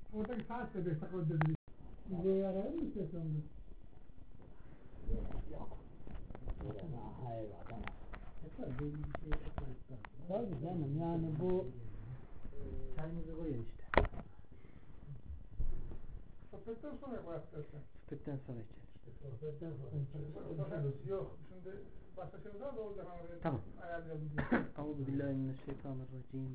Oradaki saat de 5 dakika ödedi. Bize yarar mı ses oldu? Yok. Hayır adam. Tabii canım yani bu çayımızı koyuyor işte. Sohbetten sonra bu yaptırırsan. Sohbetten sonra içeriz. Sohbetten sonra. Yok. Şimdi başka şey var da olacak. Tamam. Ayarlayalım. Euzubillahimineşşeytanirracim.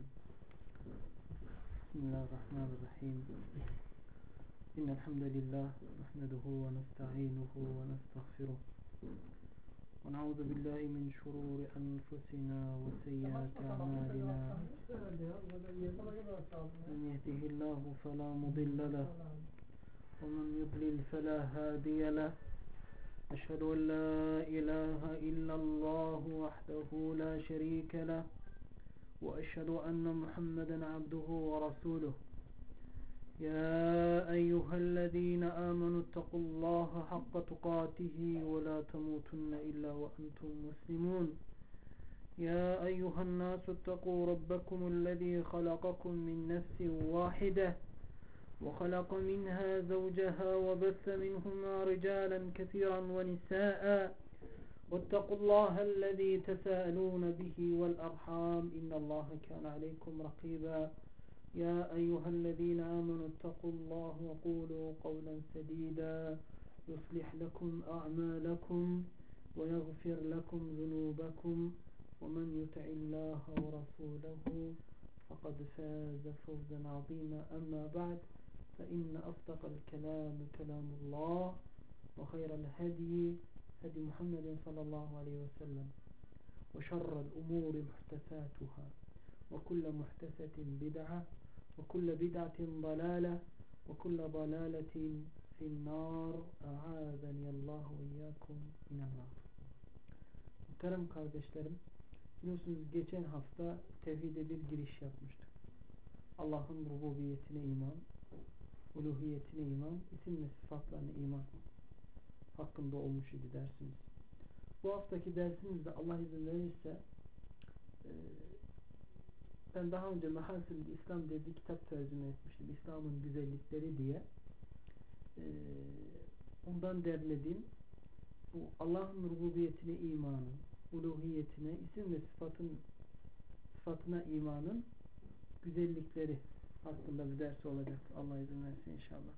Bismillahirrahmanirrahim. İnnelhamdülillah. Nahmeduhu ve nesta'inuhu ve nestağfiruh. ونعوذ بالله من شرور أنفسنا وسيئات أعمالنا من يهده الله فلا مضل له ومن يضلل فلا هادي له أشهد أن لا إله إلا الله وحده لا شريك له وأشهد أن محمدا عبده ورسوله يا أيها الذين آمنوا اتقوا الله حق تقاته ولا تموتن إلا وأنتم مسلمون يا أيها الناس اتقوا ربكم الذي خلقكم من نفس واحدة وخلق منها زوجها وبث منهما رجالا كثيرا ونساء واتقوا الله الذي تساءلون به والأرحام إن الله كان عليكم رقيبا يا أيها الذين آمنوا اتقوا الله وقولوا قولا سديدا يصلح لكم أعمالكم ويغفر لكم ذنوبكم ومن يطع الله ورسوله فقد فاز فوزا عظيما أما بعد فإن أصدق الكلام كلام الله وخير الهدي هدي محمد صلى الله عليه وسلم وشر الأمور محدثاتها وكل محدثة بدعة وكل بدعة ضلالة وكل ضلالة في النار أعاذني الله وإياكم من النار. Muhterem kardeşlerim, biliyorsunuz geçen hafta tevhide bir giriş yapmıştık. Allah'ın rububiyetine iman, uluhiyetine iman, isim ve sıfatlarına iman hakkında olmuş idi dersimiz. Bu haftaki dersimizde Allah izin verirse ben daha önce Mehasil İslam diye bir kitap tercüme etmiştim. İslam'ın güzellikleri diye. Ondan derlediğim bu Allah'ın rububiyetine imanın, uluhiyetine, isim ve sıfatına imanın güzellikleri hakkında bir ders olacak. Allah izin verirse inşallah.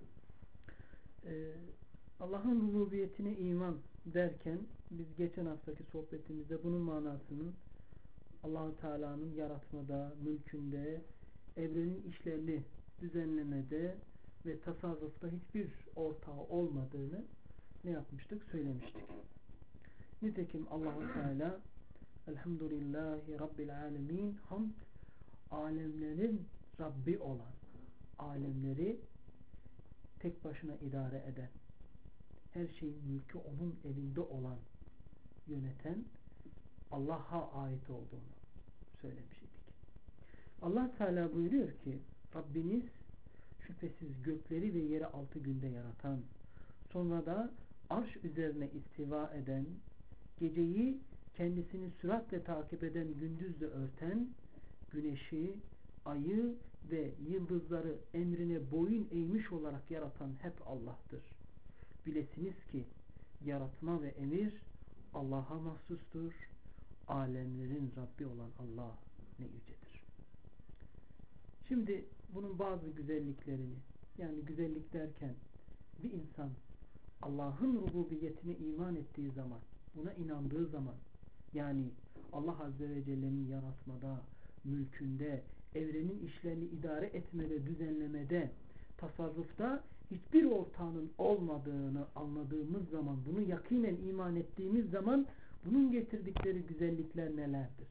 Allah'ın rububiyetine iman derken biz geçen haftaki sohbetimizde bunun manasının Allah-u Teala'nın yaratmada, mülkünde, evrenin işlerini düzenlemede ve tasarrufta hiçbir ortağı olmadığını ne yapmıştık? Söylemiştik. Nitekim Allah-u Teala Elhamdülillahi Rabbil Alemin, hamd, alemlerin Rabbi olan, alemleri tek başına idare eden, her şeyin mülkü onun elinde olan, yöneten Allah'a ait olduğunu söylemiştik. Allah Teala buyuruyor ki Rabbiniz şüphesiz gökleri ve yeri 6 günde yaratan, sonra da arş üzerine istiva eden, geceyi kendisini süratle takip eden, gündüzle örten, güneşi, ayı ve yıldızları emrine boyun eğmiş olarak yaratan hep Allah'tır. Bilesiniz ki yaratma ve emir Allah'a mahsustur. Alemlerin Rabbi olan Allah ne yücedir. Şimdi bunun bazı güzelliklerini, yani güzellik derken bir insan Allah'ın rububiyetine iman ettiği zaman, buna inandığı zaman, yani Allah Azze ve Celle'nin yaratmada, mülkünde, evrenin işlerini idare etmede, düzenlemede, tasarrufta hiçbir ortağının olmadığını anladığımız zaman, bunu yakinen iman ettiğimiz zaman bunun getirdikleri güzellikler nelerdir?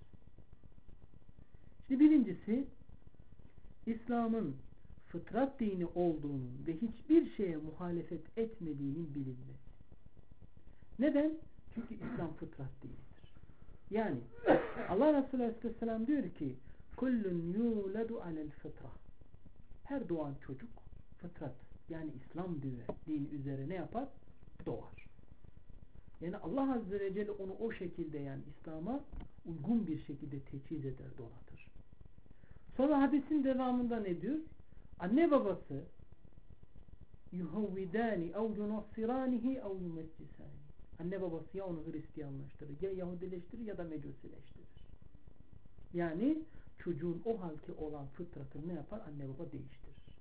Şimdi birincisi, İslam'ın fıtrat dini olduğunun ve hiçbir şeye muhalefet etmediğinin bilinmesi. Neden? Çünkü İslam fıtrat dinidir. Yani Allah Resulü Aleyhisselam diyor ki kullun yuladu alel fıtra. Her doğan çocuk fıtrat, yani İslam dini üzere ne yapar? Doğar. Yani Allah Azze ve Celle onu o şekilde, yani İslam'a uygun bir şekilde teçhiz eder, donatır. Sonra hadisin devamında ne diyor? Anne babası yuhavvidani ev yunassiranihi ev yumeccisani. Anne babası ya onu Hristiyanlaştırır, ya Yahudileştirir ya da Mecusileştirir. Yani çocuğun o halki olan fıtratını ne yapar? Anne baba değiştirir.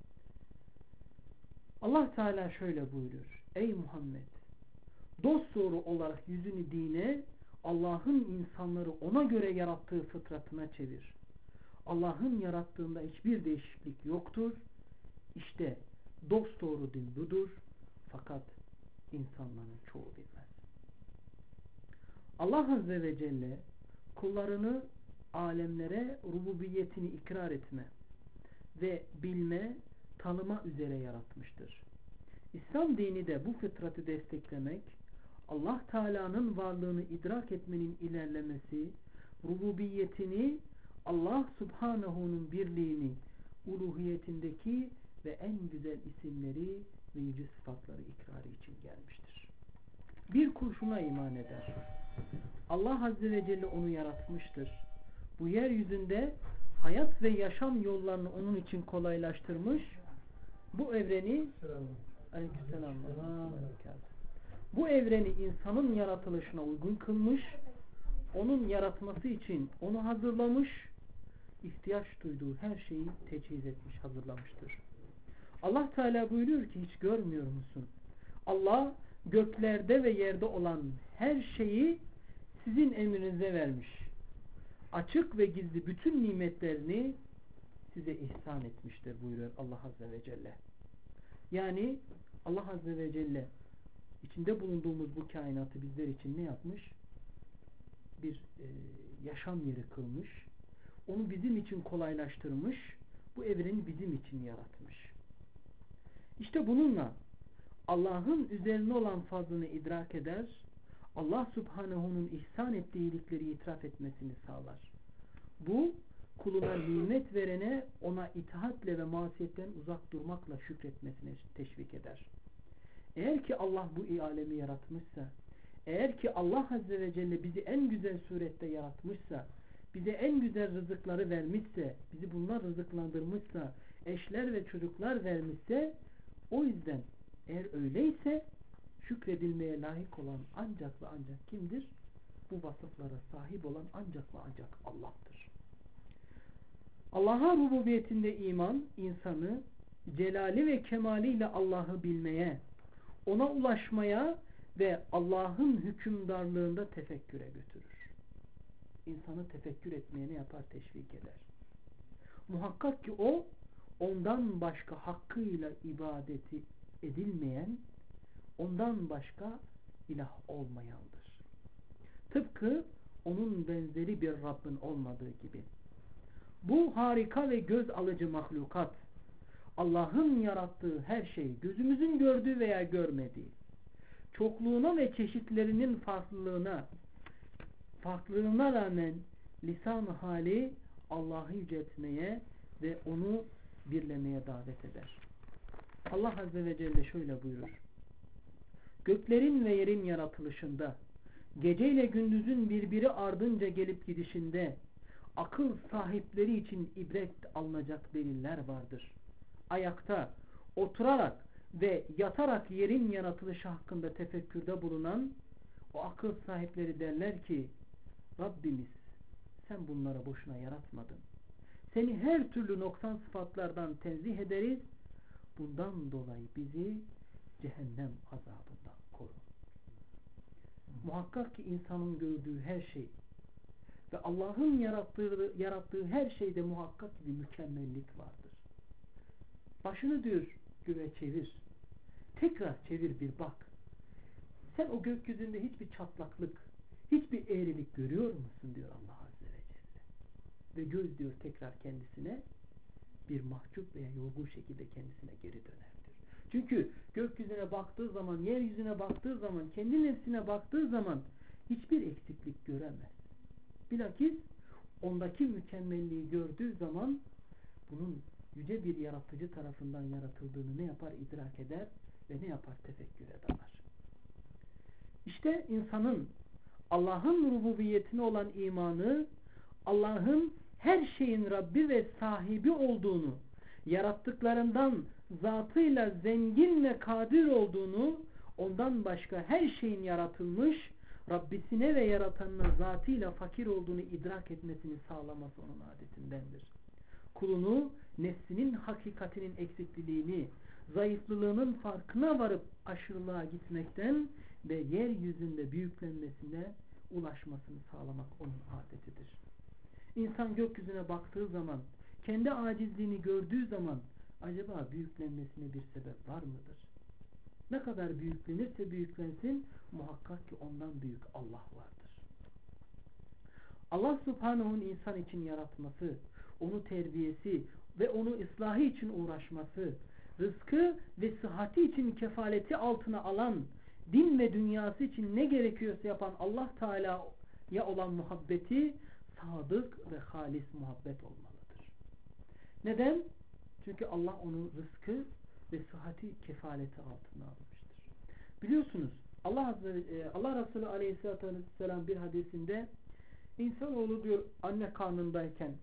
Allah Teala şöyle buyuruyor. Ey Muhammed! Dosdoğru olarak yüzünü dine, Allah'ın insanları ona göre yarattığı fıtratına çevir. Allah'ın yarattığında hiçbir değişiklik yoktur. İşte dosdoğru din budur. Fakat insanların çoğu bilmez. Allah Azze ve Celle kullarını alemlere rububiyetini ikrar etme ve bilme, tanıma üzere yaratmıştır. İslam dini de bu fıtratı desteklemek, Allah Teala'nın varlığını idrak etmenin ilerlemesi, rububiyetini, Allah Subhanahu'nun birliğini, uluhiyetindeki ve en güzel isimleri ve yüce sıfatları ikrarı için gelmiştir. Bir kul şuna iman eder. Allah Azze ve Celle onu yaratmıştır. Bu yeryüzünde hayat ve yaşam yollarını onun için kolaylaştırmış. Bu evreni Aleykümselam. Bu evreni insanın yaratılışına uygun kılmış. Onun yaratması için onu hazırlamış. İhtiyaç duyduğu her şeyi teçhiz etmiş, hazırlamıştır. Allah Teala buyuruyor ki hiç görmüyor musun? Allah göklerde ve yerde olan her şeyi sizin emrinize vermiş. Açık ve gizli bütün nimetlerini size ihsan etmiştir buyuruyor Allah Azze ve Celle. Yani Allah Azze ve Celle içinde bulunduğumuz bu kainatı bizler için ne yapmış? Bir yaşam yeri kılmış. Onu bizim için kolaylaştırmış. Bu evreni bizim için yaratmış. İşte bununla Allah'ın üzerine olan fazlını idrak eder. Allah Subhanahu'nun ihsan ettiği iyilikleri itiraf etmesini sağlar. Bu kuluna nimet verene ona itaatle ve masiyetten uzak durmakla şükretmesine teşvik eder. Eğer ki Allah bu alemi yaratmışsa, eğer ki Allah Azze ve Celle bizi en güzel surette yaratmışsa, bize en güzel rızıkları vermişse, bizi bunlar rızıklandırmışsa, eşler ve çocuklar vermişse, o yüzden eğer öyleyse şükredilmeye layık olan ancak ve ancak kimdir? Bu vasıflara sahip olan ancak ve ancak Allah'tır. Allah'a rububiyetinde iman insanı celali ve kemaliyle Allah'ı bilmeye, ona ulaşmaya ve Allah'ın hükümdarlığında tefekküre götürür. İnsanı tefekkür etmeye ne yapar? Teşvik eder. Muhakkak ki o ondan başka hakkıyla ibadeti edilmeyen, ondan başka ilah olmayandır. Tıpkı onun benzeri bir Rabbin olmadığı gibi. Bu harika ve göz alıcı mahlukat, Allah'ın yarattığı her şey, gözümüzün gördüğü veya görmediği, çokluğuna ve çeşitlerinin farklılığına rağmen lisan-ı hali Allah'ı yüceltmeye ve onu birlemeye davet eder. Allah Azze ve Celle şöyle buyurur. Göklerin ve yerin yaratılışında, geceyle gündüzün birbiri ardınca gelip gidişinde, akıl sahipleri için ibret alınacak deliller vardır. Ayakta, oturarak ve yatarak yerin yaratılışı hakkında tefekkürde bulunan o akıl sahipleri derler ki, Rabbimiz sen bunları boşuna yaratmadın. Seni her türlü noksan sıfatlardan tenzih ederiz. Bundan dolayı bizi cehennem azabından koru. Muhakkak ki insanın gördüğü her şey ve Allah'ın yarattığı her şeyde muhakkak bir mükemmellik vardır. Başını diyor göğe çevir. Tekrar çevir bir bak. Sen o gökyüzünde hiçbir çatlaklık, hiçbir eğrilik görüyor musun diyor Allah Azze ve Celle. Ve göz diyor tekrar kendisine bir mahcup veya yorgun şekilde kendisine geri döner diyor. Çünkü gökyüzüne baktığı zaman, yeryüzüne baktığı zaman, kendi nefsine baktığı zaman hiçbir eksiklik göremez. Bilakis ondaki mükemmelliği gördüğü zaman bunun yüce bir yaratıcı tarafından yaratıldığını ne yapar? İdrak eder ve ne yapar? Tefekküre dalar. İşte insanın Allah'ın rububiyetine olan imanı, Allah'ın her şeyin Rabbi ve sahibi olduğunu yarattıklarından zatıyla zengin ve kadir olduğunu, ondan başka her şeyin yaratılmış, Rabbisine ve yaratanına zatıyla fakir olduğunu idrak etmesini sağlaması onun adetindendir. Kulunu nefsinin hakikatinin eksikliğini, zayıflığının farkına varıp aşırılığa gitmekten ve yeryüzünde büyüklenmesine ulaşmasını sağlamak onun adetidir. İnsan gökyüzüne baktığı zaman, kendi acizliğini gördüğü zaman acaba büyüklenmesine bir sebep var mıdır? Ne kadar büyüklenirse büyüklensin, muhakkak ki ondan büyük Allah vardır. Allah Subhanahu'nun insan için yaratması, onu terbiyesi ve onu ıslahı için uğraşması, rızkı ve sıhhati için kefaleti altına alan, din ve dünyası için ne gerekiyorsa yapan Allah Teala'ya olan muhabbeti sadık ve halis muhabbet olmalıdır. Neden? Çünkü Allah onun rızkı ve sıhhati kefaleti altına almıştır. Biliyorsunuz Allah Resulü Aleyhisselatü Vesselam bir hadisinde, insanoğlu diyor anne karnındayken,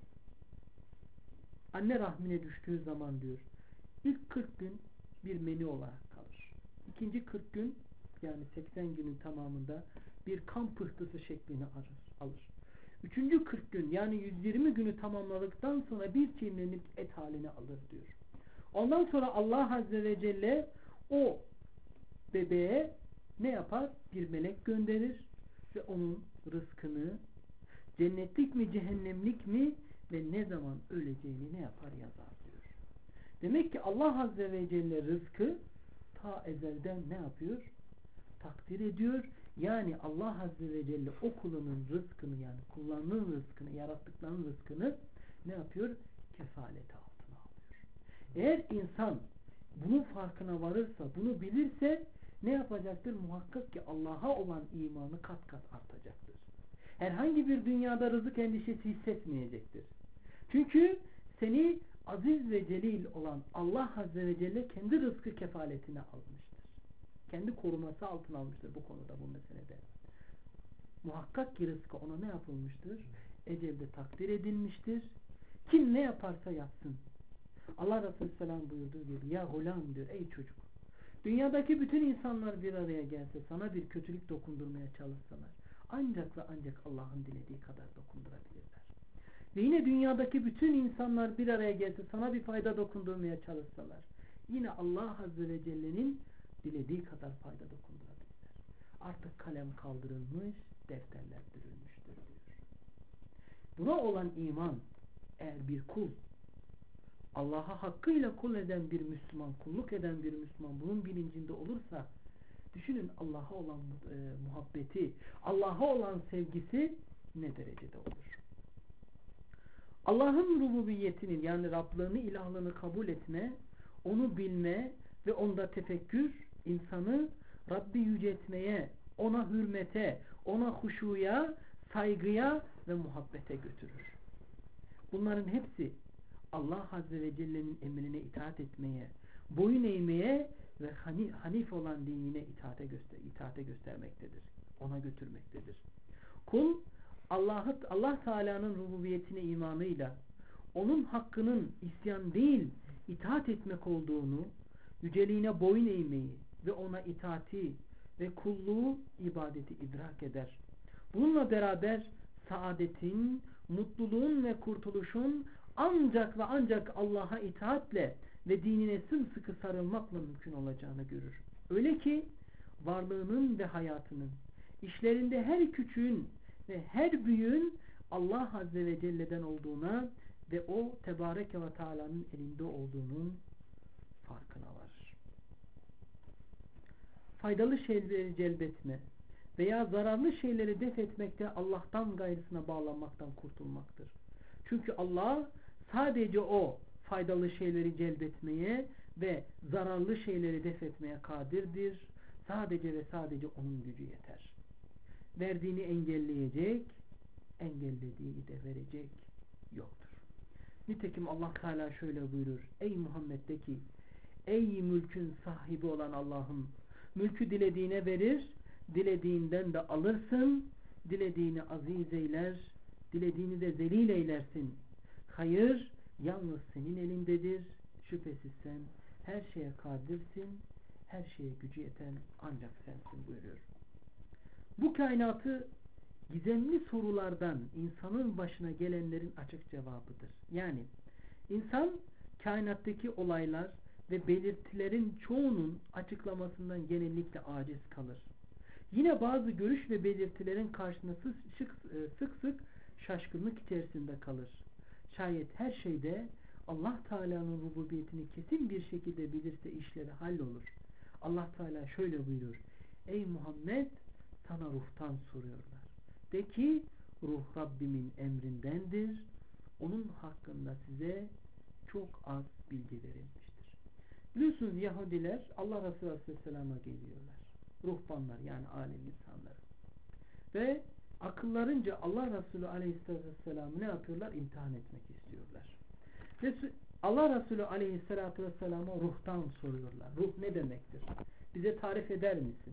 anne rahmine düştüğü zaman diyor, ilk 40 gün bir meni olarak kalır. İkinci 40 gün, yani 80 günün tamamında bir kan pıhtısı şeklini alır. Üçüncü 40 gün, yani 120 günü tamamladıktan sonra bir çiğnenip et haline alır diyor. Ondan sonra Allah Azze ve Celle o bebeğe ne yapar? Bir melek gönderir ve onun rızkını, cennetlik mi cehennemlik mi ve ne zaman öleceğini ne yapar? Yazar diyor. Demek ki Allah Azze ve Celle rızkı ta ezelden ne yapıyor? Takdir ediyor. Yani Allah Azze ve Celle o kulunun rızkını, yani kullarının rızkını, yarattıklarının rızkını ne yapıyor? Kefaleti altına alıyor. Eğer insan bunun farkına varırsa, bunu bilirse ne yapacaktır? Muhakkak ki Allah'a olan imanı kat kat artacaktır. Herhangi bir dünyada rızık endişesi hissetmeyecektir. Çünkü seni aziz ve celil olan Allah Azze ve Celle kendi rızkı kefaletine almıştır. Kendi koruması altına almıştır bu konuda, bu meselede. Muhakkak ki rızkı ona ne yapılmıştır? Ecelde takdir edilmiştir. Kim ne yaparsa yapsın. Allah Resulü Selam buyurduğu gibi, ya gulam diyor, ey çocuk, dünyadaki bütün insanlar bir araya gelse, sana bir kötülük dokundurmaya çalışsalar, ancak ve ancak Allah'ın dilediği kadar dokundurabilirler. Ve yine dünyadaki bütün insanlar bir araya gelse, sana bir fayda dokundurmaya çalışsalar, yine Allah Azze ve Celle'nin dilediği kadar fayda dokundurabilirler. Artık kalem kaldırılmış, defterler dürülmüştür diyor. Buna olan iman, eğer bir kul Allah'a hakkıyla kul eden bir Müslüman, kulluk eden bir Müslüman bunun bilincinde olursa, düşünün Allah'a olan muhabbeti, Allah'a olan sevgisi ne derecede olur. Allah'ın rububiyetinin, yani Rablığını, ilahlığını kabul etme, onu bilme ve onda tefekkür insanı Rabbi yüceltmeye, ona hürmete, ona huşuya, saygıya ve muhabbete götürür. Bunların hepsi Allah Azze ve Celle'nin emrine itaat etmeye, boyun eğmeye ve hanif olan dinine itaate göstermektedir. Ona götürmektedir. Kul Allah Teala'nın rububiyetine imanıyla onun hakkının isyan değil itaat etmek olduğunu, yüceliğine boyun eğmeyi ve ona itaati ve kulluğu, ibadeti idrak eder. Bununla beraber saadetin, mutluluğun ve kurtuluşun ancak ve ancak Allah'a itaatle ve dinine sımsıkı sarılmakla mümkün olacağını görür. Öyle ki varlığının ve hayatının, işlerinde her küçüğün ve her büyüğün Allah Azze ve Celle'den olduğuna ve o Tebareke ve Teala'nın elinde olduğunun farkına varır. Faydalı şeyleri celbetme veya zararlı şeyleri def etmekte Allah'tan gayrısına bağlanmaktan kurtulmaktır. Çünkü Allah sadece o faydalı şeyleri celbetmeye ve zararlı şeyleri def etmeye kadirdir. Sadece ve sadece onun gücü yeter. Verdiğini engelleyecek, engellediğini de verecek yoktur. Nitekim Allah Teala şöyle buyurur: ey Muhammed de ki, ey mülkün sahibi olan Allah'ım, mülkü dilediğine verir, dilediğinden de alırsın, dilediğini aziz eyler, dilediğini de zelil eylersin. Hayır yalnız senin elindedir, Şüphesiz sen her şeye kadirsin, her şeye gücü yeten ancak sensin buyuruyor. Bu kainatı gizemli sorulardan insanın başına gelenlerin açık cevabıdır. Yani insan kainattaki olaylar ve belirtilerin çoğunun açıklamasından genellikle aciz kalır. Yine bazı görüş ve belirtilerin karşısında sık sık şaşkınlık içerisinde kalır. Şayet her şeyde Allah Teala'nın rububiyetini kesin bir şekilde bilirse işleri hallolur. Allah Teala şöyle buyurur: ey Muhammed, sana ruhtan soruyorlar. De ki ruh Rabbimin emrindendir. Onun hakkında size çok az bilgi verilmiştir. Biliyorsunuz Yahudiler Allah Resulü Aleyhisselam'a geliyorlar. Ruhbanlar yani alim insanlar. Ve akıllarınca Allah Resulü Aleyhisselam'ı ne yapıyorlar? İmtihan etmek istiyorlar. Ve Allah Resulü Aleyhisselatü Vesselam'a ruhtan soruyorlar. Ruh ne demektir? Bize tarif eder misin?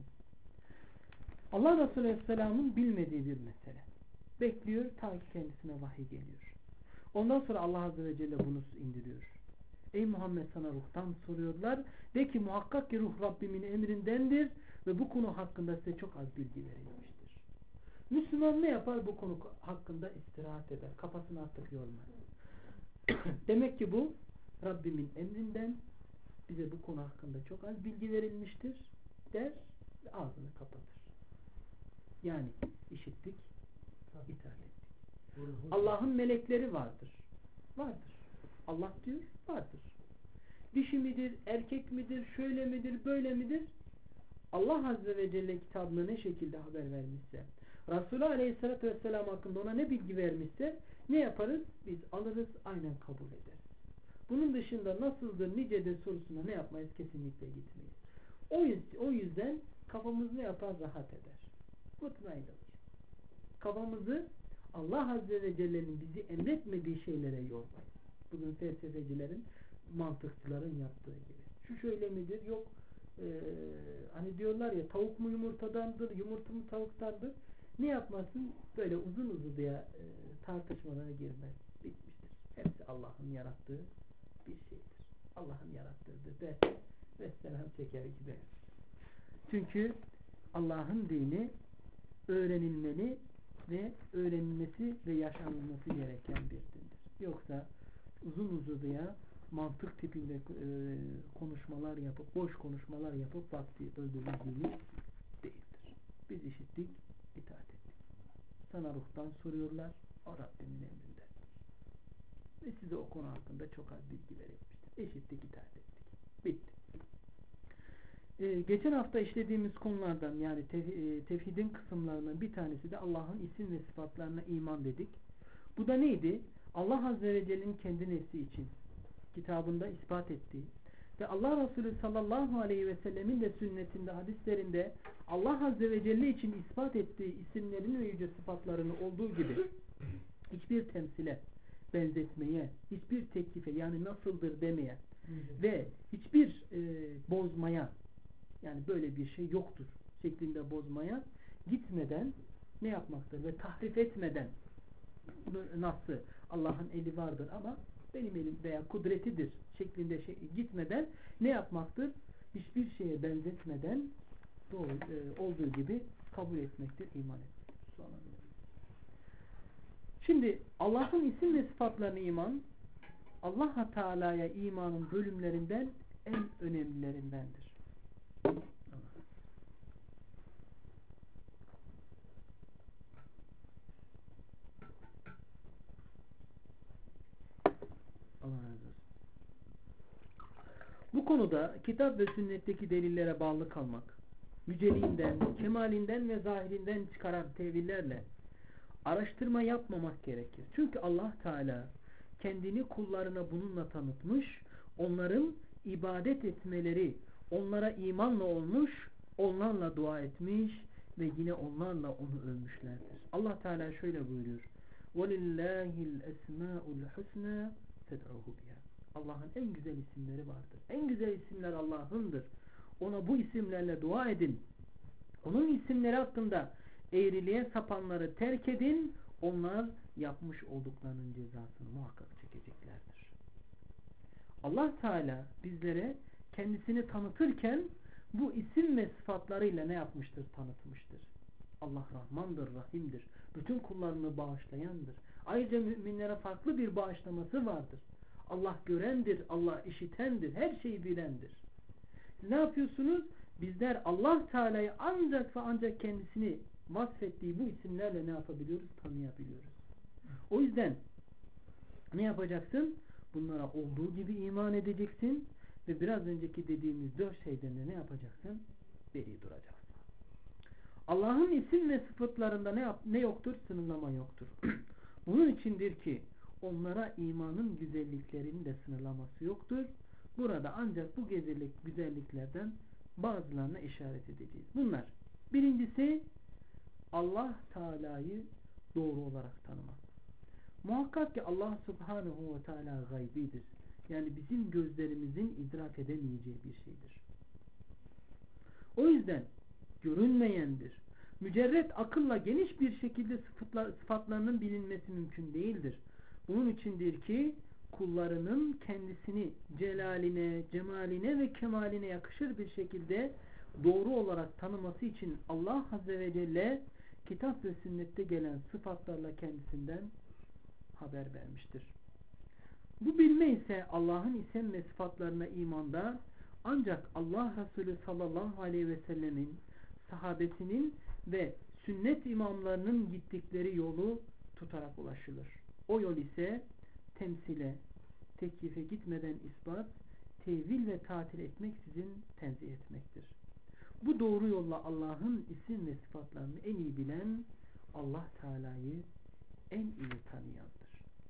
Allah Resulü Aleyhisselam'ın bilmediği bir mesele. Bekliyor ta ki kendisine vahiy geliyor. Ondan sonra Allah Azze ve Celle bunu indiriyor. Ey Muhammed, sana ruhtan soruyorlar. De ki muhakkak ki ruh Rabbimin emrindendir ve bu konu hakkında size çok az bilgi verilmiştir. Müslüman ne yapar? Bu konu hakkında istirahat eder. Kafasını artık yormaz. Demek ki bu Rabbimin emrinden, bize bu konu hakkında çok az bilgi verilmiştir der ve ağzını kapatır. Yani işittik, itaat ettik. Allah'ın melekleri vardır. Vardır. Allah diyor, vardır. Dişi midir, erkek midir, şöyle midir, böyle midir? Allah Azze ve Celle kitabına ne şekilde haber vermişse, Resulü Aleyhisselatü Vesselam hakkında ona ne bilgi vermişse ne yaparız? Biz alırız, aynen kabul ederiz. Bunun dışında nasıldır, nicedir sorusuna ne yapmayız? Kesinlikle gitmeyiz. O yüzden kafamız ne yapar? Rahat eder. Mutmain olur. Kafamızı Allah Azze ve Celle'nin bizi emretmediği şeylere yormayız. Bugün felsefecilerin, mantıkçıların yaptığı gibi. Şu şöyle midir? Yok hani diyorlar ya, tavuk mu yumurtadandır, yumurta mı tavuktandır? Ne yapmasın? Böyle uzun uzadıya tartışmalara girmez. Bitmiştir. Hepsi Allah'ın yarattığı bir şeydir. Allah'ın yarattığıdır der ve selam çeker gider. Çünkü Allah'ın dini öğrenilmeli ve öğrenilmesi ve yaşanılması gereken bir dindir. Yoksa uzun uzadıya mantık tipinde konuşmalar yapıp, boş konuşmalar yapıp vakti öldürüldiğimiz değildir. Biz işittik, itaat ettik. Sana ruhtan soruyorlar, o Rabbimin emrinde. Ve size o konu hakkında çok az bilgi verilmiştir. İşittik, itaat ettik. Bitti. Geçen hafta işlediğimiz konulardan, yani tevhidin kısımlarından bir tanesi de Allah'ın isim ve sıfatlarına iman dedik. Bu da neydi? Allah Azze ve Celle'nin kendi nefsi için kitabında ispat ettiği ve Allah Resulü sallallahu aleyhi ve sellemin de sünnetinde, hadislerinde Allah Azze ve Celle için ispat ettiği isimlerin ve yüce sıfatlarını olduğu gibi hiçbir temsile, benzetmeye, hiçbir teklife, yani nasıldır demeye ve hiçbir bozmaya, yani böyle bir şey yoktur şeklinde bozmaya gitmeden ne yapmaktır ve tahrif etmeden, nasıl Allah'ın eli vardır ama benim elim veya kudretidir şeklinde gitmeden ne yapmaktır? Hiçbir şeye benzetmeden olduğu gibi kabul etmektir, iman etmektir. Şimdi Allah'ın isim ve sıfatlarına iman, Allah Teala'ya imanın bölümlerinden en önemlilerindendir. Allah razı olsun. Bu konuda kitap ve sünnetteki delillere bağlı kalmak, yüceliğinden, kemalinden ve zahirinden çıkaran tevillerle araştırma yapmamak gerekir. Çünkü Allah Teala kendini kullarına bununla tanıtmış, onların ibadet etmeleri onlara imanla olmuş, onlarla dua etmiş ve yine onlarla onu övmüşlerdir. Allah Teala şöyle buyuruyor: وَلِلَّهِ الْاَسْمَاءُ الْحُسْنَى فَدْعُهُ بِهَا. Allah'ın en güzel isimleri vardır. En güzel isimler Allah'ındır. Ona bu isimlerle dua edin. Onun isimleri hakkında eğriliğe sapanları terk edin. Onlar yapmış olduklarının cezasını muhakkak çekeceklerdir. Allah Teala bizlere kendisini tanıtırken bu isim ve sıfatlarıyla ne yapmıştır? Tanıtmıştır. Allah Rahmandır, Rahim'dir. Bütün kullarını bağışlayandır. Ayrıca müminlere farklı bir bağışlaması vardır. Allah görendir, Allah işitendir, her şeyi bilendir. Siz ne yapıyorsunuz? Bizler Allah Teala'yı ancak ve ancak kendisini vasfettiği bu isimlerle ne yapabiliyoruz? Tanıyabiliyoruz. O yüzden ne yapacaksın? Bunlara olduğu gibi iman edeceksin ve biraz önceki dediğimiz 4 şeyden de ne yapacaksın? Beri duracaksın. Allah'ın isim ve sıfatlarında ne yoktur? Sınırlama yoktur. Bunun içindir ki onlara imanın güzelliklerinin de sınırlaması yoktur. Burada ancak bu güzelliklerden bazılarına işaret edeceğiz. Bunlar. Birincisi Allah Teala'yı doğru olarak tanımak. Muhakkak ki Allah Subhanahu ve Teala gaybidir. Yani bizim gözlerimizin idrak edemeyeceği bir şeydir. O yüzden görünmeyendir. Mücerret akılla geniş bir şekilde sıfatlarının bilinmesi mümkün değildir. Bunun içindir ki kullarının kendisini celaline, cemaline ve kemaline yakışır bir şekilde doğru olarak tanıması için Allah Azze ve Celle kitap ve sünnette gelen sıfatlarla kendisinden haber vermiştir. Bu bilme ise Allah'ın isim ve sıfatlarına imanda ancak Allah Resulü sallallahu aleyhi ve sellemin, sahabesinin ve sünnet imamlarının gittikleri yolu tutarak ulaşılır. O yol ise temsile, tekyife gitmeden ispat, tevil ve tatil etmeksizin tenzih etmektir. Bu doğru yolla Allah'ın isim ve sıfatlarını en iyi bilen, Allah Teala'yı en iyi tanıyandır.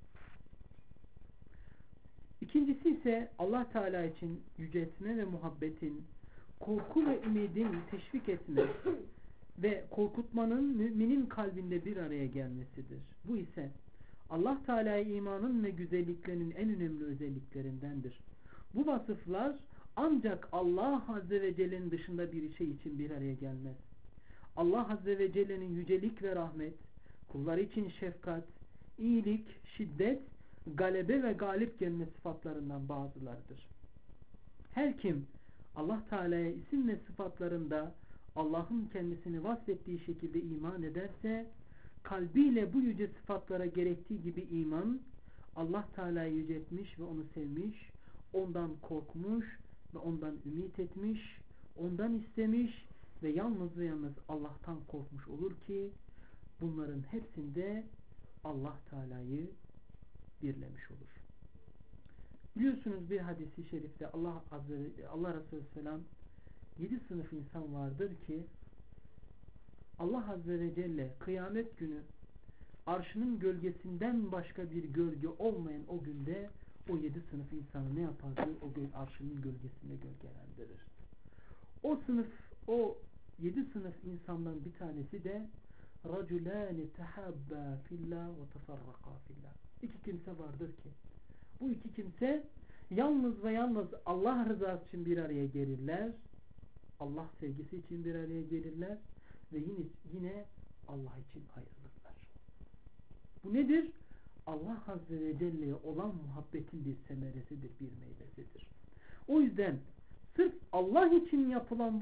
İkincisi ise Allah Teala için yüceltme ve muhabbetin, korku ve ümidin teşvik etmek ve korkutmanın müminin kalbinde bir araya gelmesidir. Bu ise Allah Teala'ya imanın ve güzelliklerinin en önemli özelliklerindendir. Bu vasıflar ancak Allah Azze ve Celle'nin dışında bir şey için bir araya gelmez. Allah Azze ve Celle'nin yücelik ve rahmet, kulları için şefkat, iyilik, şiddet, galebe ve galip gelme sıfatlarından bazılarıdır. Her kim Allah Teala'ya isim ve sıfatlarında Allah'ın kendisini vasfettiği şekilde iman ederse, kalbiyle bu yüce sıfatlara gerektiği gibi iman, Allah Teala'yı yüceltmiş ve onu sevmiş, ondan korkmuş ve ondan ümit etmiş, ondan istemiş ve yalnız ve yalnız Allah'tan korkmuş olur ki, bunların hepsinde Allah Teala'yı birlemiş olur. Biliyorsunuz bir hadisi şerifte Allah Resulü Selam 7 sınıf insan vardır ki Allah Azze ve Celle kıyamet günü arşının gölgesinden başka bir gölge olmayan o günde o 7 sınıf insanı ne yapardı? O arşının gölgesinde gölgelendirir. O 7 sınıf insandan bir tanesi de raculani tahabba fillah ve tafarraka fillah. 2 kimse vardır ki bu 2 kimse yalnız ve yalnız Allah rızası için bir araya gelirler. Allah sevgisi için bir araya gelirler ve yine Allah için ayrılırlar. Bu nedir? Allah Azze ve Celle'ye olan muhabbetin bir semeresidir, bir meyvesidir. O yüzden sırf Allah için yapılan